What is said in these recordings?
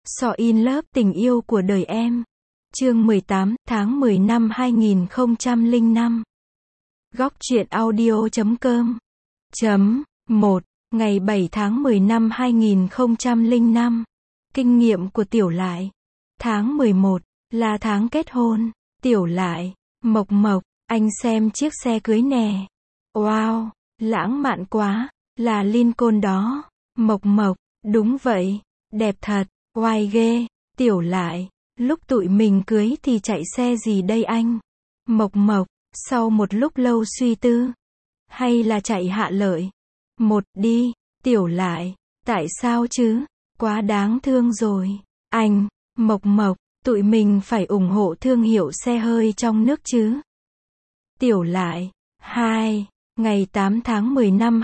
So in Love, tình yêu của đời em. Chương 18, tháng 10 năm 2005. Góc truyện audio.com. 1. Ngày 7 tháng 10 năm 2005. Kinh nghiệm của Tiểu Lại. Tháng 11 là tháng kết hôn. Tiểu Lại, Mộc Mộc, anh xem chiếc xe cưới nè. Wow, lãng mạn quá, là Lincoln đó. Mộc Mộc, đúng vậy, đẹp thật, oai ghê. Tiểu Lại, lúc tụi mình cưới thì chạy xe gì đây anh? Mộc Mộc, sau một lúc lâu suy tư, hay là chạy Hạ Lợi? Một đi. Tiểu Lại, tại sao chứ? Quá đáng thương rồi. Anh, Mộc Mộc, tụi mình phải ủng hộ thương hiệu xe hơi trong nước chứ. Tiểu Lại, 2. Ngày 8 tháng 10 năm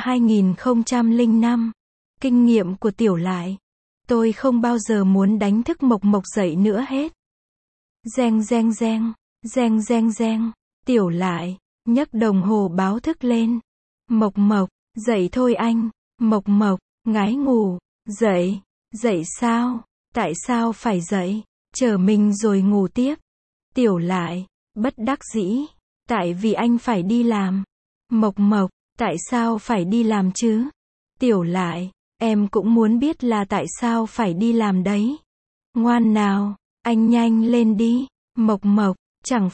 2005. Kinh nghiệm của Tiểu Lại. Tôi không bao giờ muốn đánh thức Mộc Mộc dậy nữa hết. Reng reng reng, reng reng reng. Tiểu Lại, nhấc đồng hồ báo thức lên. Mộc Mộc, dậy thôi anh. Mộc Mộc, ngái ngủ. Dậy, dậy sao? Tại sao phải dậy? Chờ mình rồi ngủ tiếp. Tiểu Lại, bất đắc dĩ. Tại vì anh phải đi làm. Mộc Mộc, tại sao phải đi làm chứ? Tiểu Lại, em cũng muốn biết là tại sao phải đi làm đấy. Ngoan nào, anh nhanh lên đi. Mộc Mộc, chẳng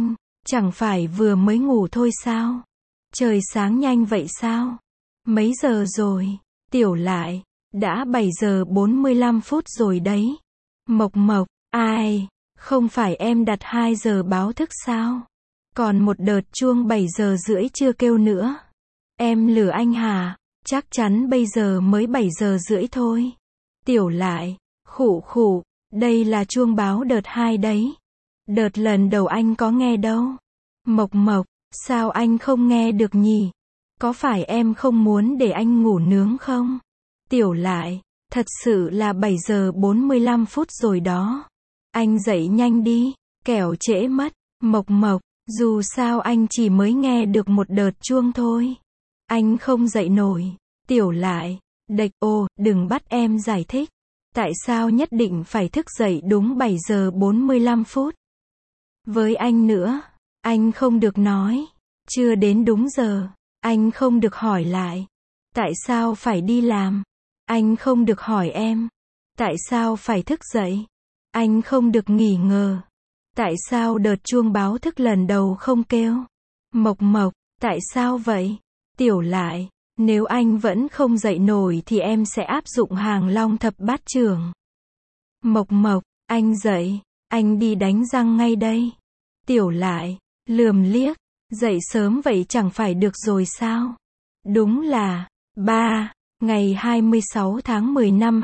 phải vừa mới ngủ thôi sao? Trời sáng nhanh vậy sao? Mấy giờ rồi? Tiểu Lại, đã 7 giờ 45 phút rồi đấy. Mộc Mộc, ai? Không phải em đặt 2 giờ báo thức sao? Còn một đợt chuông 7 giờ rưỡi chưa kêu nữa. Em lừa anh hả? Chắc chắn bây giờ mới 7 giờ rưỡi thôi. Tiểu Lại, khụ khụ, đây là chuông báo đợt 2 đấy. Đợt lần đầu anh có nghe đâu. Mộc Mộc, sao anh không nghe được nhỉ? Có phải em không muốn để anh ngủ nướng không? Tiểu Lại, thật sự là 7 giờ 45 phút rồi đó. Anh dậy nhanh đi, kẻo trễ mất. Mộc Mộc, dù sao anh chỉ mới nghe được một đợt chuông thôi. Anh không dậy nổi. Tiểu Lại, địch ô, đừng bắt em giải thích. Tại sao nhất định phải thức dậy đúng 7 giờ 45 phút? Với anh nữa, anh không được nói. Chưa đến đúng giờ, anh không được hỏi lại. Tại sao phải đi làm? Anh không được hỏi em. Tại sao phải thức dậy? Anh không được nghỉ ngờ. Tại sao đợt chuông báo thức lần đầu không kêu? Mộc Mộc, tại sao vậy? Tiểu Lại, nếu anh vẫn không dậy nổi thì em sẽ áp dụng hàng long thập bát chưởng. Mộc Mộc, anh dậy, anh đi đánh răng ngay đây. Tiểu Lại, lườm liếc, dậy sớm vậy chẳng phải được rồi sao? Đúng là, 3. Ngày 26 tháng 10 năm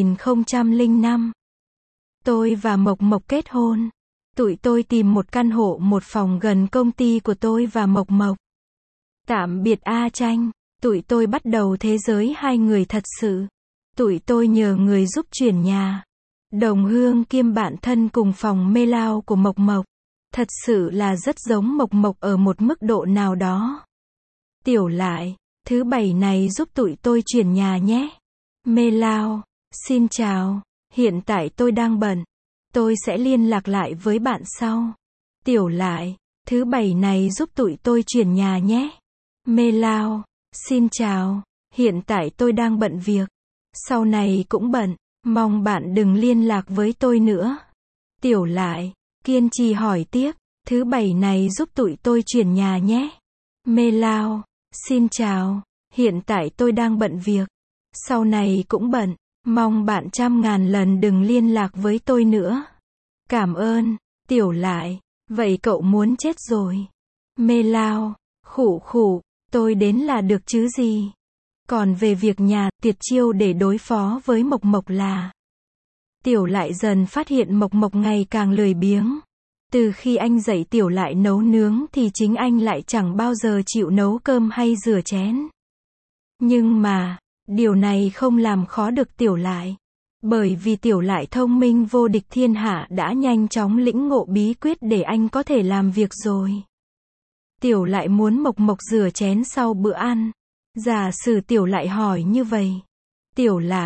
2005. Tôi và Mộc Mộc kết hôn. Tụi tôi tìm một căn hộ một phòng gần công ty của tôi và Mộc Mộc. Tạm biệt A Tranh, tụi tôi bắt đầu thế giới hai người thật sự. Tụi tôi nhờ người giúp chuyển nhà. Đồng hương kiêm bạn thân cùng phòng mê lao của Mộc Mộc. Thật sự là rất giống Mộc Mộc ở một mức độ nào đó. Tiểu Lại, thứ Bảy này giúp tụi tôi chuyển nhà nhé. Mê lao, xin chào, hiện tại tôi đang bận. Tôi sẽ liên lạc lại với bạn sau. Tiểu Lại, thứ Bảy này giúp tụi tôi chuyển nhà nhé. Mê lao, xin chào, hiện tại tôi đang bận việc. Sau này cũng bận, mong bạn đừng liên lạc với tôi nữa. Tiểu Lại, kiên trì hỏi tiếp, thứ Bảy này giúp tụi tôi chuyển nhà nhé. Mê lao, xin chào, hiện tại tôi đang bận việc. Sau này cũng bận, mong bạn 100.000 lần đừng liên lạc với tôi nữa. Cảm ơn. Tiểu Lại, vậy cậu muốn chết rồi. Mê lao, khụ khụ, tôi đến là được chứ gì. Còn về việc nhà, tuyệt chiêu để đối phó với Mộc Mộc là. Tiểu Lại dần phát hiện Mộc Mộc ngày càng lười biếng. Từ khi anh dạy Tiểu Lại nấu nướng thì chính anh lại chẳng bao giờ chịu nấu cơm hay rửa chén. Nhưng mà, điều này không làm khó được Tiểu Lại. Bởi vì Tiểu Lại thông minh vô địch thiên hạ đã nhanh chóng lĩnh ngộ bí quyết để anh có thể làm việc rồi. Tiểu Lại muốn Mộc Mộc rửa chén sau bữa ăn. Giả sử Tiểu Lại hỏi như vậy. Tiểu Lại,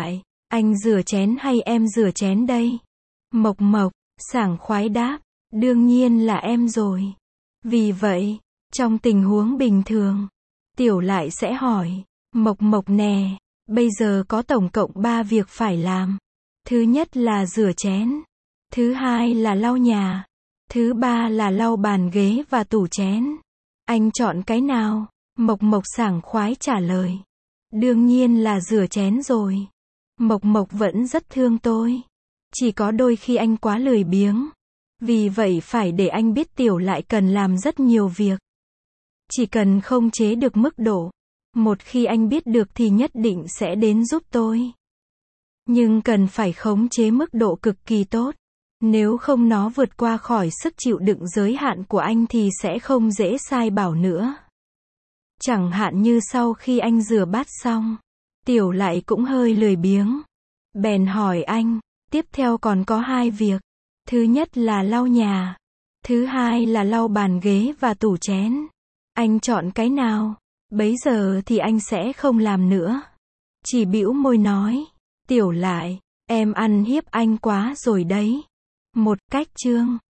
Anh rửa chén hay em rửa chén đây? Mộc Mộc, sảng khoái đáp. Đương nhiên là em rồi. Vì vậy, trong tình huống bình thường, Tiểu lại sẽ hỏi, Mộc Mộc nè, bây giờ có tổng cộng 3 việc phải làm. Thứ nhất là rửa chén. Thứ hai là lau nhà. Thứ ba là lau bàn ghế và tủ chén. Anh chọn cái nào? Mộc Mộc sảng khoái trả lời. Đương nhiên là rửa chén rồi. Mộc Mộc vẫn rất thương tôi. Chỉ có đôi khi anh quá lười biếng. Vì vậy phải để anh biết Tiểu lại cần làm rất nhiều việc. Chỉ cần không chế được mức độ. Một khi anh biết được thì nhất định sẽ đến giúp tôi. Nhưng cần phải khống chế mức độ cực kỳ tốt. Nếu không nó vượt qua khỏi sức chịu đựng giới hạn của anh thì sẽ không dễ sai bảo nữa. Chẳng hạn như sau khi anh rửa bát xong, Tiểu lại cũng hơi lười biếng. Bèn hỏi anh, tiếp theo còn có 2 việc. Thứ nhất là lau nhà. Thứ hai là lau bàn ghế và tủ chén. Anh chọn cái nào? Bấy giờ thì anh sẽ không làm nữa. Chỉ bĩu môi nói. Tiểu lại, em ăn hiếp anh quá rồi đấy. Một cách chương.